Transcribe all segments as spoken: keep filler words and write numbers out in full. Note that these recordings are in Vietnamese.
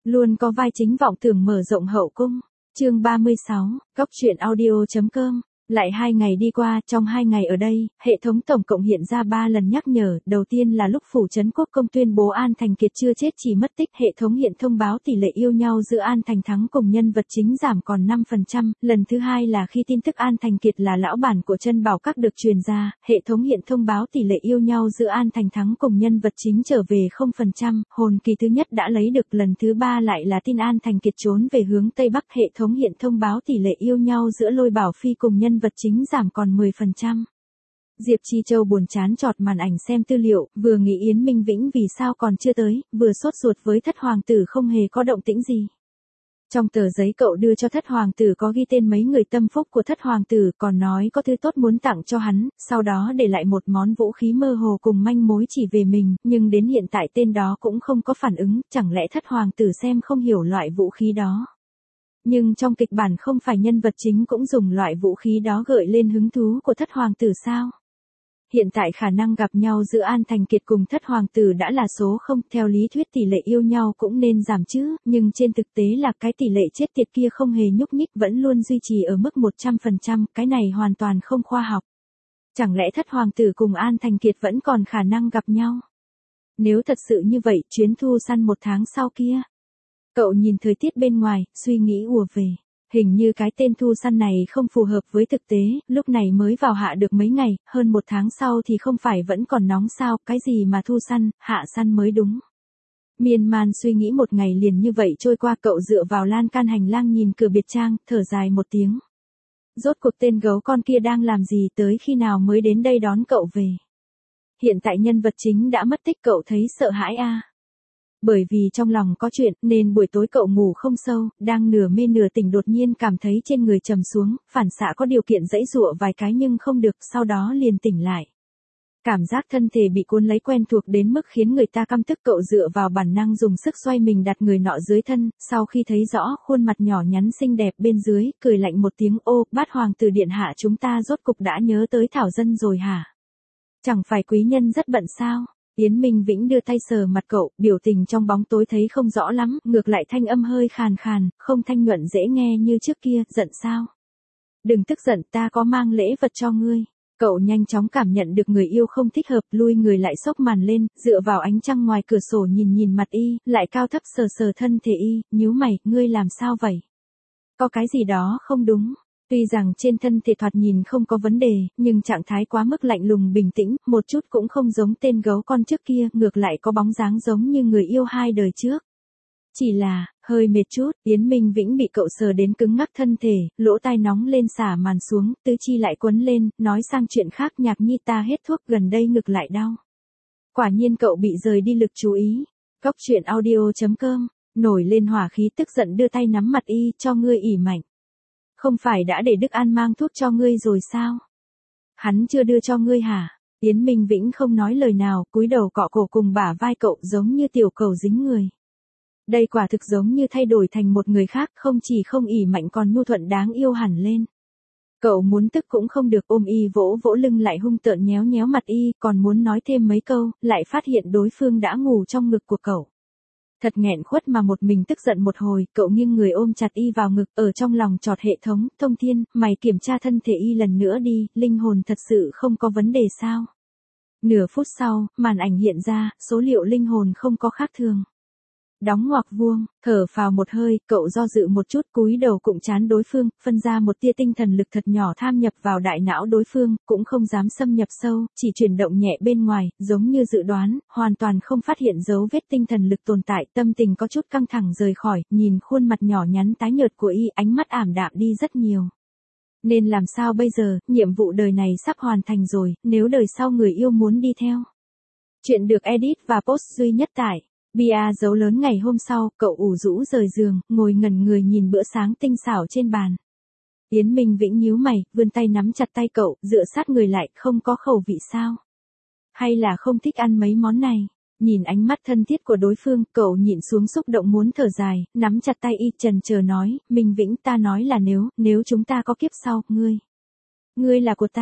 Luôn có vai chính vọng tưởng mở rộng hậu cung. Chương ba mươi sáu, Góc truyện audio.com. Lại hai ngày đi qua, trong hai ngày ở đây, hệ thống tổng cộng hiện ra ba lần nhắc nhở. Đầu tiên là lúc phủ trấn quốc công tuyên bố An Thành Kiệt chưa chết chỉ mất tích, hệ thống hiện thông báo tỷ lệ yêu nhau giữa An Thành Thắng cùng nhân vật chính giảm còn năm phần trăm. Lần thứ hai là khi tin tức An Thành Kiệt là lão bản của Trân Bảo Các được truyền ra, hệ thống hiện thông báo tỷ lệ yêu nhau giữa An Thành Thắng cùng nhân vật chính trở về không phần trăm. Hồn kỳ thứ nhất đã lấy được, lần thứ ba lại là tin An Thành Kiệt trốn về hướng Tây Bắc, hệ thống hiện thông báo tỷ lệ yêu nhau giữa Lôi Bảo Phi cùng nhân vật chính giảm còn mười phần trăm. Diệp Chi Châu buồn chán chọt màn ảnh xem tư liệu, vừa nghĩ Yến Minh Vĩnh vì sao còn chưa tới, vừa sốt ruột với thất hoàng tử không hề có động tĩnh gì. Trong tờ giấy cậu đưa cho thất hoàng tử có ghi tên mấy người tâm phúc của thất hoàng tử, còn nói có thứ tốt muốn tặng cho hắn, sau đó để lại một món vũ khí mơ hồ cùng manh mối chỉ về mình, nhưng đến hiện tại tên đó cũng không có phản ứng, chẳng lẽ thất hoàng tử xem không hiểu loại vũ khí đó. Nhưng trong kịch bản không phải nhân vật chính cũng dùng loại vũ khí đó gợi lên hứng thú của thất hoàng tử sao? Hiện tại khả năng gặp nhau giữa An Thành Kiệt cùng thất hoàng tử đã là số không, theo lý thuyết tỷ lệ yêu nhau cũng nên giảm chứ, nhưng trên thực tế là cái tỷ lệ chết tiệt kia không hề nhúc nhích, vẫn luôn duy trì ở mức một trăm phần trăm, cái này hoàn toàn không khoa học. Chẳng lẽ thất hoàng tử cùng An Thành Kiệt vẫn còn khả năng gặp nhau? Nếu thật sự như vậy, chuyến thu săn một tháng sau kia. Cậu nhìn thời tiết bên ngoài, suy nghĩ ùa về. Hình như cái tên thu săn này không phù hợp với thực tế, lúc này mới vào hạ được mấy ngày, hơn một tháng sau thì không phải vẫn còn nóng sao, cái gì mà thu săn, hạ săn mới đúng. Miên man suy nghĩ một ngày liền như vậy trôi qua, cậu dựa vào lan can hành lang nhìn cửa biệt trang, thở dài một tiếng. Rốt cuộc tên gấu con kia đang làm gì, tới khi nào mới đến đây đón cậu về. Hiện tại nhân vật chính đã mất tích, cậu thấy sợ hãi a. À. Bởi vì trong lòng có chuyện, nên buổi tối cậu ngủ không sâu, đang nửa mê nửa tỉnh đột nhiên cảm thấy trên người trầm xuống, phản xạ có điều kiện giãy giụa vài cái nhưng không được, sau đó liền tỉnh lại. Cảm giác thân thể bị cuốn lấy quen thuộc đến mức khiến người ta căm tức, cậu dựa vào bản năng dùng sức xoay mình đặt người nọ dưới thân, sau khi thấy rõ khuôn mặt nhỏ nhắn xinh đẹp bên dưới, cười lạnh một tiếng, ô, bát hoàng tử điện hạ chúng ta rốt cục đã nhớ tới Thảo Dân rồi hả? Chẳng phải quý nhân rất bận sao? Yến Minh Vĩnh đưa tay sờ mặt cậu, biểu tình trong bóng tối thấy không rõ lắm, ngược lại thanh âm hơi khàn khàn, không thanh nhuận dễ nghe như trước kia, giận sao? Đừng tức giận, ta có mang lễ vật cho ngươi. Cậu nhanh chóng cảm nhận được người yêu không thích hợp, lui người lại xốc màn lên, dựa vào ánh trăng ngoài cửa sổ nhìn nhìn mặt y, lại cao thấp sờ sờ thân thể y, nhíu mày, ngươi làm sao vậy? Có cái gì đó không đúng. Tuy rằng trên thân thể thoạt nhìn không có vấn đề, nhưng trạng thái quá mức lạnh lùng bình tĩnh, một chút cũng không giống tên gấu con trước kia, ngược lại có bóng dáng giống như người yêu hai đời trước. Chỉ là, hơi mệt chút, Yến Minh Vĩnh bị cậu sờ đến cứng ngắc thân thể, lỗ tai nóng lên xả màn xuống, tứ chi lại quấn lên, nói sang chuyện khác, Nhạc Nhi ta hết thuốc gần đây ngực lại đau. Quả nhiên cậu bị rời đi lực chú ý. Góc truyện audio.com, nổi lên hỏa khí tức giận đưa tay nắm mặt y, cho ngươi ỉ mạnh. Không phải đã để Đức An mang thuốc cho ngươi rồi sao? Hắn chưa đưa cho ngươi hả? Yến Minh Vĩnh không nói lời nào, cúi đầu cọ cổ cùng bả vai cậu giống như tiểu cầu dính người. Đây quả thực giống như thay đổi thành một người khác, không chỉ không ỉ mạnh còn nhu thuận đáng yêu hẳn lên. Cậu muốn tức cũng không được, ôm y vỗ vỗ lưng lại hung tợn nhéo nhéo mặt y, còn muốn nói thêm mấy câu, lại phát hiện đối phương đã ngủ trong ngực của cậu. Thật nghẹn khuất mà một mình tức giận một hồi, cậu nghiêng người ôm chặt y vào ngực, ở trong lòng chọt hệ thống, thông thiên, mày kiểm tra thân thể y lần nữa đi, linh hồn thật sự không có vấn đề sao? Nửa phút sau, màn ảnh hiện ra, số liệu linh hồn không có khác thường. Đóng ngoặc vuông, thở phào một hơi, cậu do dự một chút, cúi đầu cụm chán đối phương, phân ra một tia tinh thần lực thật nhỏ tham nhập vào đại não đối phương, cũng không dám xâm nhập sâu, chỉ chuyển động nhẹ bên ngoài, giống như dự đoán, hoàn toàn không phát hiện dấu vết tinh thần lực tồn tại, tâm tình có chút căng thẳng rời khỏi, nhìn khuôn mặt nhỏ nhắn tái nhợt của y, ánh mắt ảm đạm đi rất nhiều. Nên làm sao bây giờ, nhiệm vụ đời này sắp hoàn thành rồi, nếu đời sau người yêu muốn đi theo. Chuyện được edit và post duy nhất tại bia dấu lớn. Ngày hôm sau, cậu ủ rũ rời giường, ngồi ngẩn người nhìn bữa sáng tinh xảo trên bàn. Yến Minh Vĩnh nhíu mày, vươn tay nắm chặt tay cậu, dựa sát người lại, không có khẩu vị sao? Hay là không thích ăn mấy món này? Nhìn ánh mắt thân thiết của đối phương, cậu nhịn xuống xúc động muốn thở dài, nắm chặt tay y, chần chờ nói, Minh Vĩnh ta nói là nếu, nếu chúng ta có kiếp sau, ngươi. Ngươi là của ta,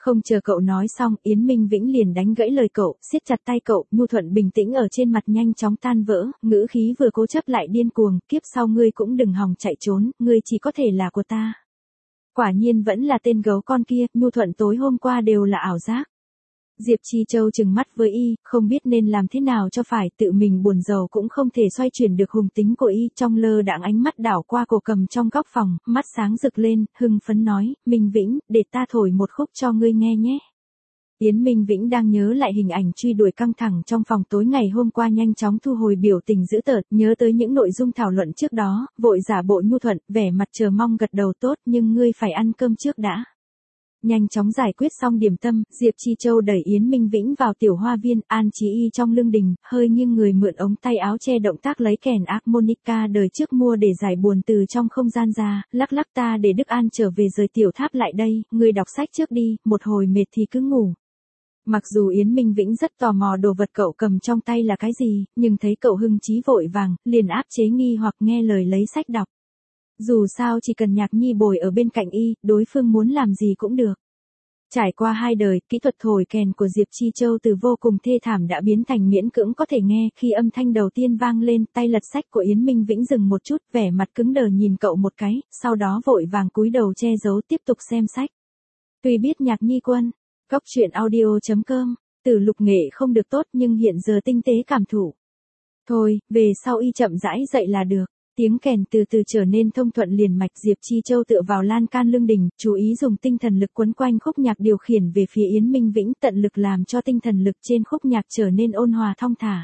Không chờ cậu nói xong, Yến Minh Vĩnh liền đánh gãy lời cậu, siết chặt tay cậu, nhu thuận bình tĩnh ở trên mặt nhanh chóng tan vỡ, ngữ khí vừa cố chấp lại điên cuồng, kiếp sau ngươi cũng đừng hòng chạy trốn, ngươi chỉ có thể là của ta. Quả nhiên vẫn là tên gấu con kia, nhu thuận tối hôm qua đều là ảo giác. Diệp Chi Châu trừng mắt với y, không biết nên làm thế nào cho phải, tự mình buồn rầu cũng không thể xoay chuyển được hùng tính của y, trong lơ đãng ánh mắt đảo qua cổ cầm trong góc phòng, mắt sáng rực lên, hưng phấn nói, Minh Vĩnh, để ta thổi một khúc cho ngươi nghe nhé. Yến Minh Vĩnh đang nhớ lại hình ảnh truy đuổi căng thẳng trong phòng tối ngày hôm qua, nhanh chóng thu hồi biểu tình dữ tợn, nhớ tới những nội dung thảo luận trước đó, vội giả bộ nhu thuận, vẻ mặt chờ mong gật đầu tốt, nhưng ngươi phải ăn cơm trước đã. Nhanh chóng giải quyết xong điểm tâm, Diệp Chi Châu đẩy Yến Minh Vĩnh vào tiểu hoa viên, an trí y trong lưng đình, hơi nghiêng người mượn ống tay áo che động tác lấy kèn harmonica đời trước mua để giải buồn từ trong không gian ra, lắc lắc ta để Đức An trở về rời tiểu tháp lại đây, ngươi đọc sách trước đi, một hồi mệt thì cứ ngủ. Mặc dù Yến Minh Vĩnh rất tò mò đồ vật cậu cầm trong tay là cái gì, nhưng thấy cậu hưng trí vội vàng, liền áp chế nghi hoặc nghe lời lấy sách đọc. Dù sao chỉ cần Nhạc Nhi bồi ở bên cạnh y, đối phương muốn làm gì cũng được. Trải qua hai đời, kỹ thuật thổi kèn của Diệp Chi Châu từ vô cùng thê thảm đã biến thành miễn cưỡng có thể nghe, khi âm thanh đầu tiên vang lên, tay lật sách của Yến Minh Vĩnh dừng một chút, vẻ mặt cứng đờ nhìn cậu một cái, sau đó vội vàng cúi đầu che giấu tiếp tục xem sách. Tuy biết Nhạc Nhi quân, Cóc truyện audio chấm com, từ lục nghệ không được tốt nhưng hiện giờ tinh tế cảm thụ. Thôi, về sau y chậm rãi dậy là được. Tiếng kèn từ từ trở nên thông thuận liền mạch, Diệp Chi Châu tựa vào lan can lưng đình, chú ý dùng tinh thần lực quấn quanh khúc nhạc điều khiển về phía Yến Minh Vĩnh, tận lực làm cho tinh thần lực trên khúc nhạc trở nên ôn hòa thong thả.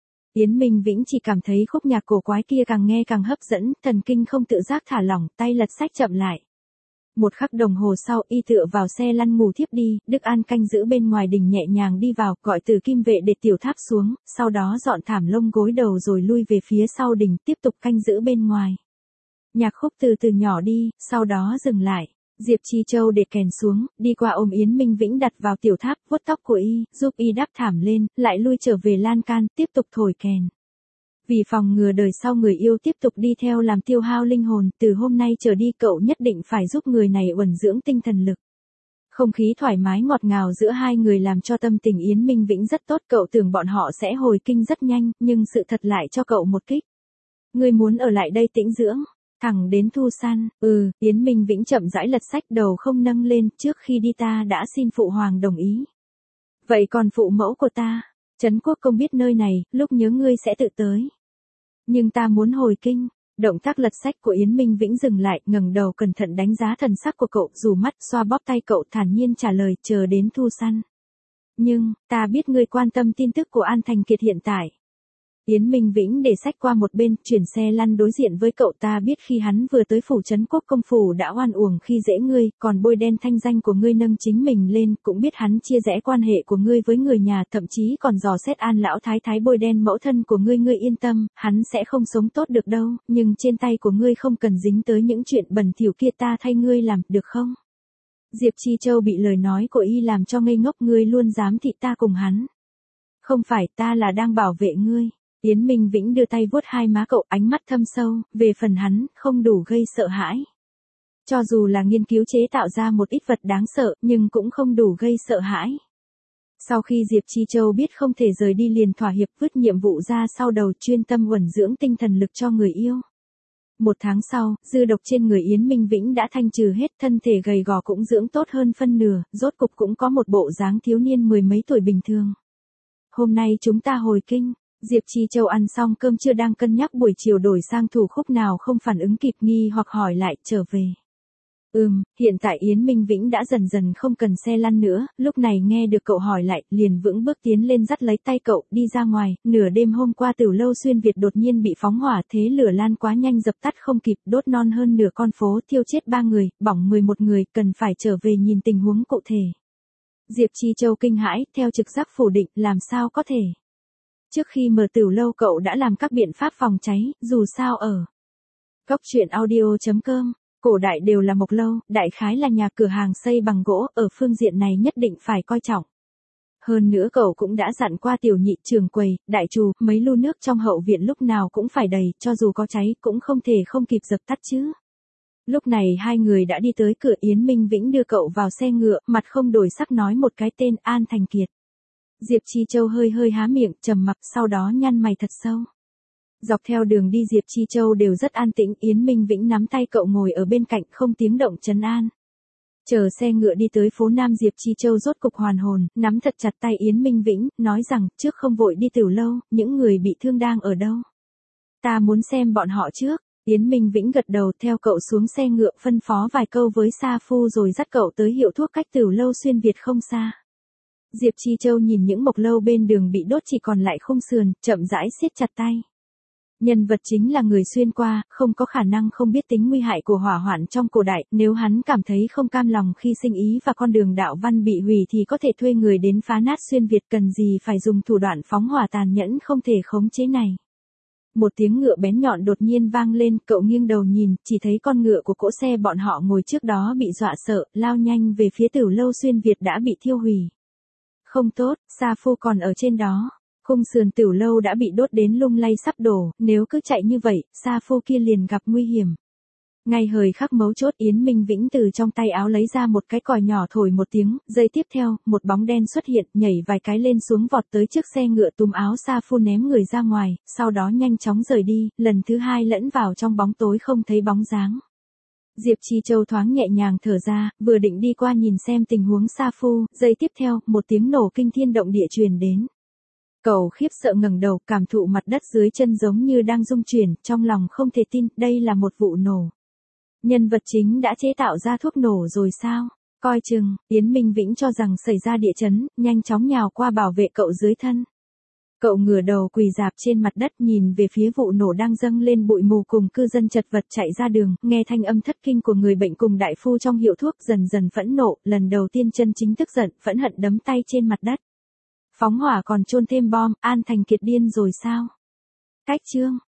Yến Minh Vĩnh chỉ cảm thấy khúc nhạc cổ quái kia càng nghe càng hấp dẫn, thần kinh không tự giác thả lỏng, tay lật sách chậm lại. Một khắc đồng hồ sau, y tựa vào xe lăn ngủ thiếp đi, Đức An canh giữ bên ngoài đình nhẹ nhàng đi vào, gọi Từ Kim vệ để tiểu tháp xuống, sau đó dọn thảm lông gối đầu rồi lui về phía sau đình, tiếp tục canh giữ bên ngoài. Nhạc khúc từ từ nhỏ đi, sau đó dừng lại. Diệp Chi Châu để kèn xuống, đi qua ôm Yến Minh Vĩnh đặt vào tiểu tháp, vuốt tóc của y, giúp y đắp thảm lên, lại lui trở về lan can, tiếp tục thổi kèn. Vì phòng ngừa đời sau người yêu tiếp tục đi theo làm tiêu hao linh hồn, từ hôm nay trở đi cậu nhất định phải giúp người này uẩn dưỡng tinh thần lực. Không khí thoải mái ngọt ngào giữa hai người làm cho tâm tình Yến Minh Vĩnh rất tốt, cậu tưởng bọn họ sẽ hồi kinh rất nhanh, nhưng sự thật lại cho cậu một kích. Ngươi muốn ở lại đây tĩnh dưỡng, thẳng đến thu san, ừ, Yến Minh Vĩnh chậm rãi lật sách, đầu không nâng lên, trước khi đi ta đã xin phụ hoàng đồng ý. Vậy còn phụ mẫu của ta, Trấn Quốc Công biết nơi này, lúc nhớ ngươi sẽ tự tới. Nhưng ta muốn hồi kinh. Động tác lật sách của Yến Minh Vĩnh dừng lại, ngẩng đầu cẩn thận đánh giá thần sắc của cậu, dù mắt, xoa bóp tay cậu, thản nhiên trả lời, chờ đến thu săn. Nhưng, ta biết ngươi quan tâm tin tức của An Thành Kiệt hiện tại. Yến Minh Vĩnh để sách qua một bên, chuyển xe lăn đối diện với cậu, ta biết khi hắn vừa tới phủ Trấn Quốc Công phủ đã oan uổng khi dễ ngươi, còn bôi đen thanh danh của ngươi nâng chính mình lên, cũng biết hắn chia rẽ quan hệ của ngươi với người nhà, thậm chí còn dò xét An lão thái thái bôi đen mẫu thân của ngươi, ngươi yên tâm, hắn sẽ không sống tốt được đâu, nhưng trên tay của ngươi không cần dính tới những chuyện bẩn thỉu kia, ta thay ngươi làm, được không? Diệp Chi Châu bị lời nói của y làm cho ngây ngốc, ngươi luôn dám thị ta cùng hắn. Không phải, ta là đang bảo vệ ngươi. Yến Minh Vĩnh đưa tay vuốt hai má cậu, ánh mắt thâm sâu, về phần hắn, không đủ gây sợ hãi. Cho dù là nghiên cứu chế tạo ra một ít vật đáng sợ, nhưng cũng không đủ gây sợ hãi. Sau khi Diệp Chi Châu biết không thể rời đi liền thỏa hiệp, vứt nhiệm vụ ra sau đầu, chuyên tâm uẩn dưỡng tinh thần lực cho người yêu. Một tháng sau, dư độc trên người Yến Minh Vĩnh đã thanh trừ hết, thân thể gầy gò cũng dưỡng tốt hơn phân nửa, rốt cục cũng có một bộ dáng thiếu niên mười mấy tuổi bình thường. Hôm nay chúng ta hồi kinh. Diệp Chi Châu ăn xong cơm trưa đang cân nhắc buổi chiều đổi sang thủ khúc nào không phản ứng kịp nghi hoặc hỏi lại, trở về. Ừm, hiện tại Yến Minh Vĩnh đã dần dần không cần xe lăn nữa, lúc này nghe được cậu hỏi lại, liền vững bước tiến lên dắt lấy tay cậu, đi ra ngoài, nửa đêm hôm qua Tử Lâu xuyên Việt đột nhiên bị phóng hỏa, thế lửa lan quá nhanh dập tắt không kịp, đốt non hơn nửa con phố, thiêu chết ba người, bỏng mười một người, cần phải trở về nhìn tình huống cụ thể. Diệp Chi Châu kinh hãi, theo trực giác phủ định, làm sao có thể. Trước khi mở Tử Lâu cậu đã làm các biện pháp phòng cháy, dù sao ở Cóc truyện audio chấm com, cổ đại đều là mộc lâu, đại khái là nhà cửa hàng xây bằng gỗ, ở phương diện này nhất định phải coi trọng. Hơn nữa cậu cũng đã dặn qua tiểu nhị, trường quầy, đại trù, mấy lu nước trong hậu viện lúc nào cũng phải đầy, cho dù có cháy cũng không thể không kịp dập tắt chứ. Lúc này hai người đã đi tới cửa. Yến Minh Vĩnh đưa cậu vào xe ngựa, mặt không đổi sắc nói một cái tên An Thành Kiệt. Diệp Chi Châu hơi hơi há miệng, trầm mặc, sau đó nhăn mày thật sâu. Dọc theo đường đi Diệp Chi Châu đều rất an tĩnh, Yến Minh Vĩnh nắm tay cậu ngồi ở bên cạnh không tiếng động trấn an. Chờ xe ngựa đi tới phố Nam, Diệp Chi Châu rốt cục hoàn hồn, nắm thật chặt tay Yến Minh Vĩnh, nói rằng, trước không vội đi Tiểu Lâu, những người bị thương đang ở đâu? Ta muốn xem bọn họ trước. Yến Minh Vĩnh gật đầu, theo cậu xuống xe ngựa, phân phó vài câu với Sa Phu rồi dắt cậu tới hiệu thuốc cách Tiểu Lâu xuyên Việt không xa. Diệp Chi Châu nhìn những mộc lâu bên đường bị đốt chỉ còn lại khung sườn, chậm rãi siết chặt tay. Nhân vật chính là người xuyên qua, không có khả năng không biết tính nguy hại của hỏa hoạn trong cổ đại, nếu hắn cảm thấy không cam lòng khi sinh ý và con đường đạo văn bị hủy thì có thể thuê người đến phá nát xuyên Việt, cần gì phải dùng thủ đoạn phóng hỏa tàn nhẫn không thể khống chế này. Một tiếng ngựa bén nhọn đột nhiên vang lên, cậu nghiêng đầu nhìn, chỉ thấy con ngựa của cỗ xe bọn họ ngồi trước đó bị dọa sợ, lao nhanh về phía Tiểu Lâu xuyên Việt đã bị thiêu hủy. Không tốt, Sa Phu còn ở trên đó. Khung sườn Tiểu Lâu đã bị đốt đến lung lay sắp đổ, nếu cứ chạy như vậy, Sa Phu kia liền gặp nguy hiểm. Ngay hời khắc mấu chốt, Yến Minh Vĩnh từ trong tay áo lấy ra một cái còi nhỏ thổi một tiếng, giây tiếp theo, một bóng đen xuất hiện, nhảy vài cái lên xuống vọt tới trước xe ngựa, túm áo Sa Phu ném người ra ngoài, sau đó nhanh chóng rời đi, lần thứ hai lẫn vào trong bóng tối không thấy bóng dáng. Diệp Chi Châu thoáng nhẹ nhàng thở ra, vừa định đi qua nhìn xem tình huống Sa Phu, giây tiếp theo, một tiếng nổ kinh thiên động địa truyền đến. Cậu khiếp sợ ngẩng đầu, cảm thụ mặt đất dưới chân giống như đang rung chuyển, trong lòng không thể tin, đây là một vụ nổ. Nhân vật chính đã chế tạo ra thuốc nổ rồi sao? Coi chừng, Yến Minh Vĩnh cho rằng xảy ra địa chấn, nhanh chóng nhào qua bảo vệ cậu dưới thân. Cậu ngửa đầu quỳ rạp trên mặt đất nhìn về phía vụ nổ đang dâng lên bụi mù, cùng cư dân chật vật chạy ra đường, nghe thanh âm thất kinh của người bệnh cùng đại phu trong hiệu thuốc, dần dần phẫn nộ, lần đầu tiên chân chính tức giận, phẫn hận đấm tay trên mặt đất. Phóng hỏa còn chôn thêm bom, An Thành Kiệt điên rồi sao? Cách chương